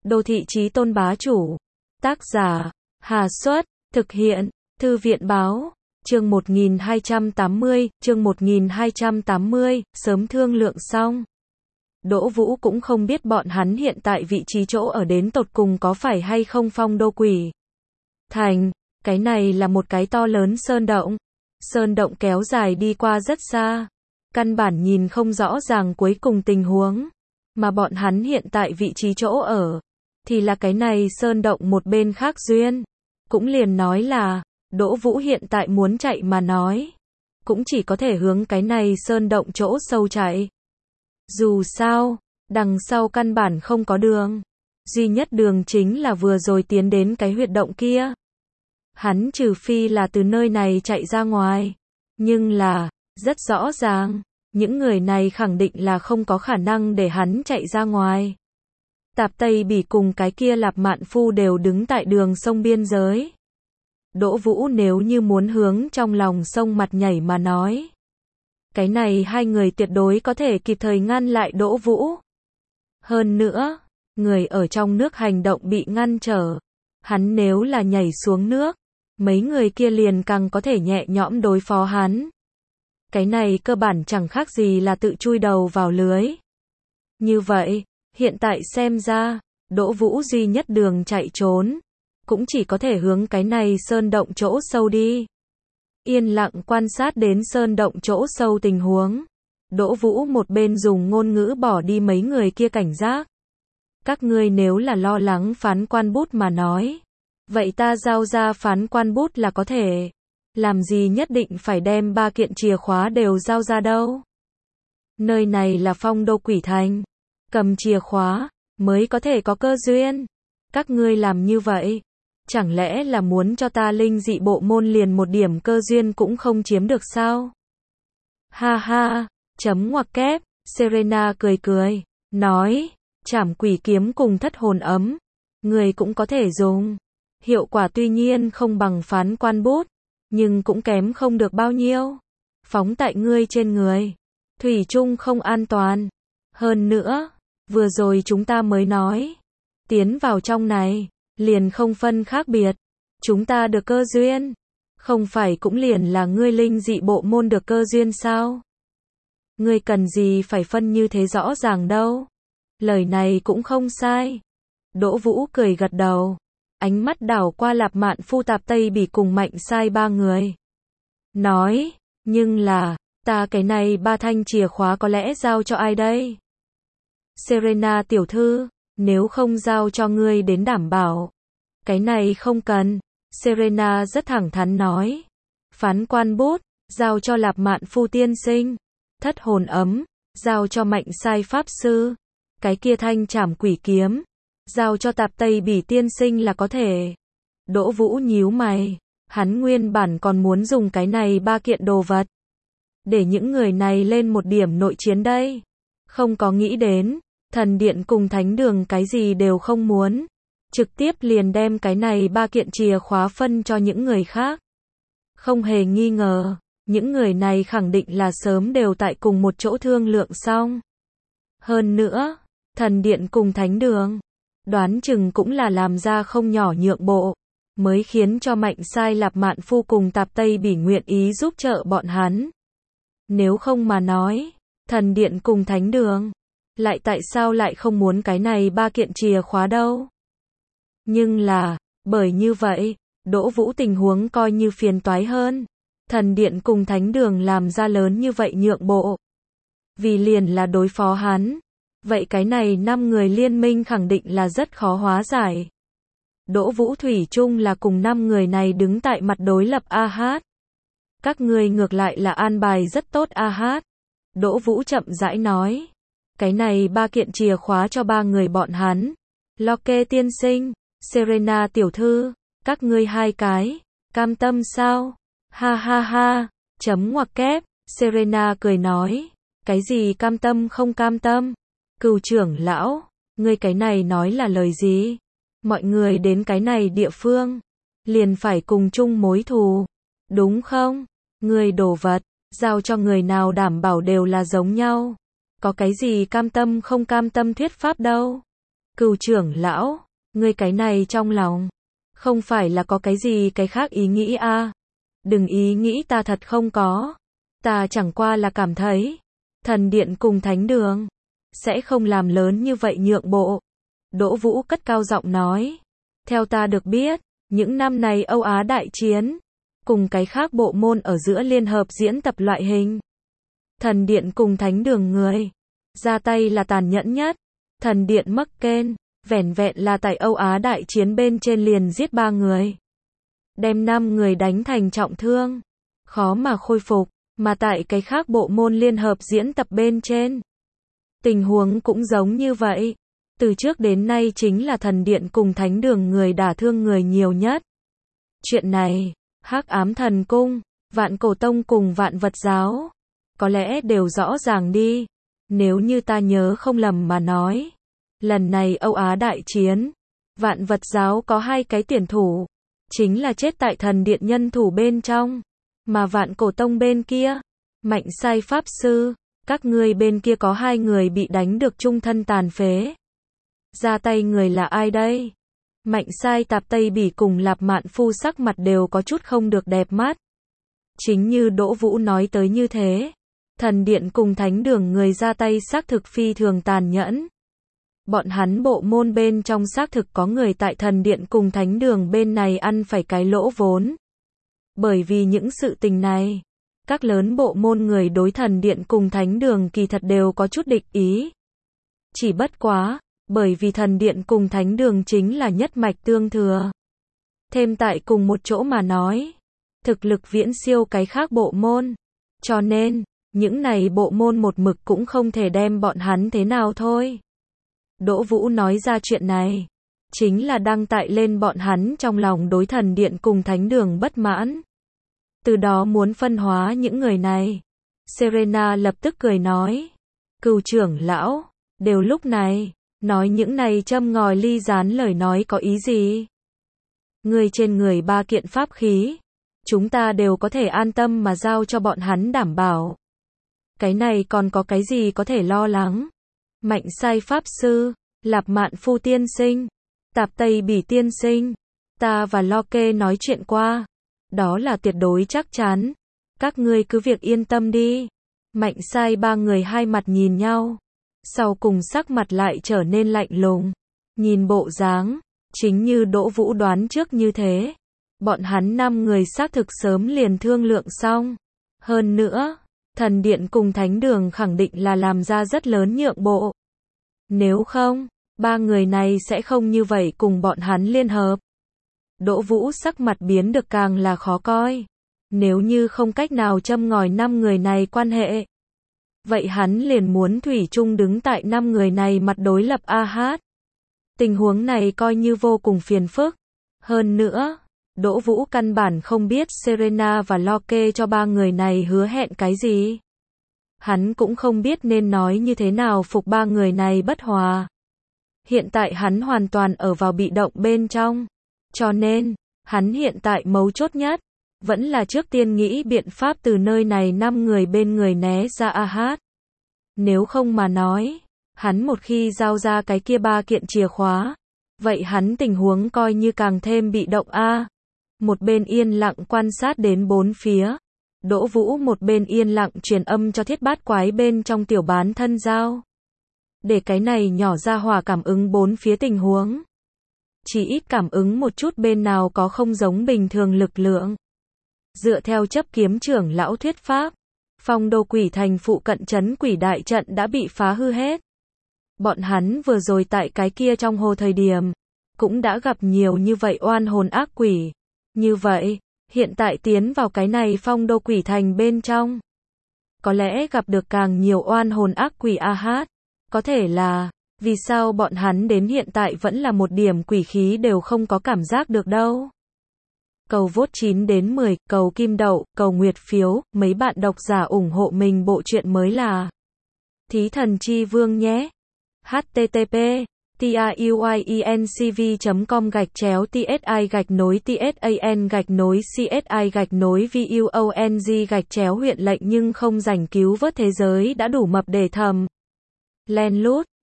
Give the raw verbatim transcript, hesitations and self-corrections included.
Đô thị chí tôn bá chủ. Tác giả, Hà Xuất, thực hiện, Thư viện báo, chương một nghìn hai trăm tám mươi, chương một nghìn hai trăm tám mươi, sớm thương lượng xong. Đỗ Vũ cũng không biết bọn hắn hiện tại vị trí chỗ ở đến tột cùng có phải hay không Phong Đô Quỷ Thành, cái này là một cái to lớn sơn động. Sơn động kéo dài đi qua rất xa, căn bản nhìn không rõ ràng cuối cùng tình huống, mà bọn hắn hiện tại vị trí chỗ ở, thì là cái này sơn động một bên khác duyên. Cũng liền nói là, Đỗ Vũ hiện tại muốn chạy mà nói, cũng chỉ có thể hướng cái này sơn động chỗ sâu chạy. Dù sao, đằng sau căn bản không có đường, duy nhất đường chính là vừa rồi tiến đến cái huyệt động kia. Hắn trừ phi là từ nơi này chạy ra ngoài, nhưng là, rất rõ ràng, những người này khẳng định là không có khả năng để hắn chạy ra ngoài. Tạp Tây Bỉ cùng cái kia Lạp Mạn Phu đều đứng tại đường sông biên giới. Đỗ Vũ nếu như muốn hướng trong lòng sông mặt nhảy mà nói, cái này hai người tuyệt đối có thể kịp thời ngăn lại Đỗ Vũ. Hơn nữa, người ở trong nước hành động bị ngăn trở, hắn nếu là nhảy xuống nước, mấy người kia liền càng có thể nhẹ nhõm đối phó hắn. Cái này cơ bản chẳng khác gì là tự chui đầu vào lưới. Như vậy, hiện tại xem ra, Đỗ Vũ duy nhất đường chạy trốn, cũng chỉ có thể hướng cái này sơn động chỗ sâu đi. Yên lặng quan sát đến sơn động chỗ sâu tình huống, Đỗ Vũ một bên dùng ngôn ngữ bỏ đi mấy người kia cảnh giác. Các ngươi nếu là lo lắng phán quan bút mà nói, vậy ta giao ra phán quan bút là có thể. Làm gì nhất định phải đem ba kiện chìa khóa đều giao ra đâu. Nơi này là Phong Đô Quỷ Thành, cầm chìa khóa mới có thể có cơ duyên. Các ngươi làm như vậy, chẳng lẽ là muốn cho ta linh dị bộ môn liền một điểm cơ duyên cũng không chiếm được sao? Ha ha, chấm ngoặc kép, Serena cười cười, nói, trảm quỷ kiếm cùng thất hồn ấm, người cũng có thể dùng. Hiệu quả tuy nhiên không bằng phán quan bút, nhưng cũng kém không được bao nhiêu. Phóng tại ngươi trên người, thủy chung không an toàn. Hơn nữa, vừa rồi chúng ta mới nói, tiến vào trong này, liền không phân khác biệt. Chúng ta được cơ duyên, không phải cũng liền là ngươi linh dị bộ môn được cơ duyên sao? Ngươi cần gì phải phân như thế rõ ràng đâu. Lời này cũng không sai. Đỗ Vũ cười gật đầu, ánh mắt đảo qua Lạp Mạn Phu, Tạp Tây Bỉ cùng Mạnh Sai ba người. Nói, nhưng là, ta cái này ba thanh chìa khóa có lẽ giao cho ai đây? Serena tiểu thư, nếu không giao cho ngươi đến đảm bảo. Cái này không cần. Serena rất thẳng thắn nói. Phán quan bút, giao cho Lạp Mạn Phu tiên sinh. Thất hồn ấm, giao cho Mạnh Sai pháp sư. Cái kia thanh trảm quỷ kiếm, giao cho Tạp Tây Bỉ tiên sinh là có thể. Đỗ Vũ nhíu mày, hắn nguyên bản còn muốn dùng cái này ba kiện đồ vật, để những người này lên một điểm nội chiến đây. Không có nghĩ đến, thần điện cùng thánh đường cái gì đều không muốn. Trực tiếp liền đem cái này ba kiện chìa khóa phân cho những người khác. Không hề nghi ngờ, những người này khẳng định là sớm đều tại cùng một chỗ thương lượng xong. Hơn nữa, thần điện cùng thánh đường, đoán chừng cũng là làm ra không nhỏ nhượng bộ, mới khiến cho Mạnh Sai, Lạp Mạn Phu cùng Tạp Tây Bỉ nguyện ý giúp trợ bọn hắn. Nếu không mà nói, thần điện cùng thánh đường, lại tại sao lại không muốn cái này ba kiện chìa khóa đâu? Nhưng là, bởi như vậy, Đỗ Vũ tình huống coi như phiền toái hơn. Thần điện cùng thánh đường làm ra lớn như vậy nhượng bộ, vì liền là đối phó hắn. Vậy cái này năm người liên minh khẳng định là rất khó hóa giải. Đỗ Vũ thủy chung là cùng năm người này đứng tại mặt đối lập a hát. Các ngươi ngược lại là an bài rất tốt a hát. Đỗ Vũ chậm rãi nói. Cái này ba kiện chìa khóa cho ba người bọn hắn. Locke tiên sinh, Serena tiểu thư, các ngươi hai cái, cam tâm sao? Ha ha ha, chấm ngoặc kép, Serena cười nói. Cái gì cam tâm không cam tâm? Cừu trưởng lão, ngươi cái này nói là lời gì? Mọi người đến cái này địa phương, liền phải cùng chung mối thù, đúng không? Ngươi đồ vật, giao cho người nào đảm bảo đều là giống nhau. Có cái gì cam tâm không cam tâm thuyết pháp đâu. Cừu trưởng lão, ngươi cái này trong lòng, không phải là có cái gì cái khác ý nghĩ a? À? Đừng ý nghĩ, ta thật không có. Ta chẳng qua là cảm thấy, thần điện cùng thánh đường, sẽ không làm lớn như vậy nhượng bộ. Đỗ Vũ cất cao giọng nói. Theo ta được biết, những năm này Âu Á đại chiến, cùng cái khác bộ môn ở giữa liên hợp diễn tập loại hình. Thần điện cùng thánh đường người, ra tay là tàn nhẫn nhất. Thần điện Mucken, vẻn vẹn là tại Âu Á đại chiến bên trên liền giết ba người. Đem năm người đánh thành trọng thương, khó mà khôi phục, mà tại cái khác bộ môn liên hợp diễn tập bên trên. Tình huống cũng giống như vậy. Từ trước đến nay chính là thần điện cùng thánh đường người đả thương người nhiều nhất. Chuyện này, Hắc Ám Thần Cung, Vạn Cổ Tông cùng Vạn Vật Giáo, có lẽ đều rõ ràng đi. Nếu như ta nhớ không lầm mà nói, lần này Âu Á đại chiến, Vạn Vật Giáo có hai cái tuyển thủ, chính là chết tại thần điện nhân thủ bên trong, mà Vạn Cổ Tông bên kia, Mạnh Sai Pháp Sư, các ngươi bên kia có hai người bị đánh được trung thân tàn phế. Ra tay người là ai đây? Mạnh Sai Tạp Tây Bỉ cùng Lạp Mạn Phu sắc mặt đều có chút không được đẹp mắt. Chính như Đỗ Vũ nói tới như thế, thần điện cùng thánh đường người ra tay xác thực phi thường tàn nhẫn. Bọn hắn bộ môn bên trong xác thực có người tại thần điện cùng thánh đường bên này ăn phải cái lỗ vốn. Bởi vì những sự tình này, các lớn bộ môn người đối thần điện cùng thánh đường kỳ thật đều có chút địch ý. Chỉ bất quá, bởi vì thần điện cùng thánh đường chính là nhất mạch tương thừa. Thêm tại cùng một chỗ mà nói, thực lực viễn siêu cái khác bộ môn. Cho nên, những này bộ môn một mực cũng không thể đem bọn hắn thế nào thôi. Đỗ Vũ nói ra chuyện này, chính là đăng tại lên bọn hắn trong lòng đối thần điện cùng thánh đường bất mãn. Từ đó muốn phân hóa những người này. Serena lập tức cười nói. Cừu trưởng lão, đều lúc này, nói những này châm ngòi ly gián lời nói có ý gì? Người trên người ba kiện pháp khí, chúng ta đều có thể an tâm mà giao cho bọn hắn đảm bảo. Cái này còn có cái gì có thể lo lắng? Mạnh Sai Pháp Sư, Lạp Mạn Phu tiên sinh, Tạp Tây Bỉ tiên sinh, ta và Loke nói chuyện qua. Đó là tuyệt đối chắc chắn. Các ngươi cứ việc yên tâm đi. Mạnh Sai ba người hai mặt nhìn nhau. Sau cùng sắc mặt lại trở nên lạnh lùng. Nhìn bộ dáng, chính như Đỗ Vũ đoán trước như thế. Bọn hắn năm người xác thực sớm liền thương lượng xong. Hơn nữa, thần điện cùng thánh đường khẳng định là làm ra rất lớn nhượng bộ. Nếu không, ba người này sẽ không như vậy cùng bọn hắn liên hợp. Đỗ Vũ sắc mặt biến được càng là khó coi. Nếu như không cách nào châm ngòi năm người này quan hệ, vậy hắn liền muốn thủy chung đứng tại năm người này mặt đối lập a hát. Tình huống này coi như vô cùng phiền phức. Hơn nữa, Đỗ Vũ căn bản không biết Serena và Loke cho ba người này hứa hẹn cái gì. Hắn cũng không biết nên nói như thế nào phục ba người này bất hòa. Hiện tại hắn hoàn toàn ở vào bị động bên trong. Cho nên, hắn hiện tại mấu chốt nhất, vẫn là trước tiên nghĩ biện pháp từ nơi này năm người bên người né ra a hát. Nếu không mà nói, hắn một khi giao ra cái kia ba kiện chìa khóa, vậy hắn tình huống coi như càng thêm bị động a. Một bên yên lặng quan sát đến bốn phía, Đỗ Vũ một bên yên lặng truyền âm cho thiết bát quái bên trong tiểu bán thân giao. Để cái này nhỏ ra hỏa cảm ứng bốn phía tình huống. Chỉ ít cảm ứng một chút bên nào có không giống bình thường lực lượng. Dựa theo chấp kiếm trưởng lão thuyết pháp, Phong Đô Quỷ Thành phụ cận trấn quỷ đại trận đã bị phá hư hết. Bọn hắn vừa rồi tại cái kia trong hồ thời điểm, cũng đã gặp nhiều như vậy oan hồn ác quỷ. Như vậy, hiện tại tiến vào cái này Phong Đô Quỷ Thành bên trong, có lẽ gặp được càng nhiều oan hồn ác quỷ a hát. Có thể là, vì sao bọn hắn đến hiện tại vẫn là một điểm quỷ khí đều không có cảm giác được đâu. Cầu vote chín đến mười, cầu kim đậu, cầu nguyệt phiếu, mấy bạn độc giả ủng hộ mình bộ truyện mới là Thí Thần Chi Vương nhé. http tuyencv chấm com gạch chéo tsi gạch nối tsan gạch nối csi gạch nối vuong gạch chéo huyện lệnh nhưng không giành cứu vớt thế giới đã đủ mập để thầm. Len lút.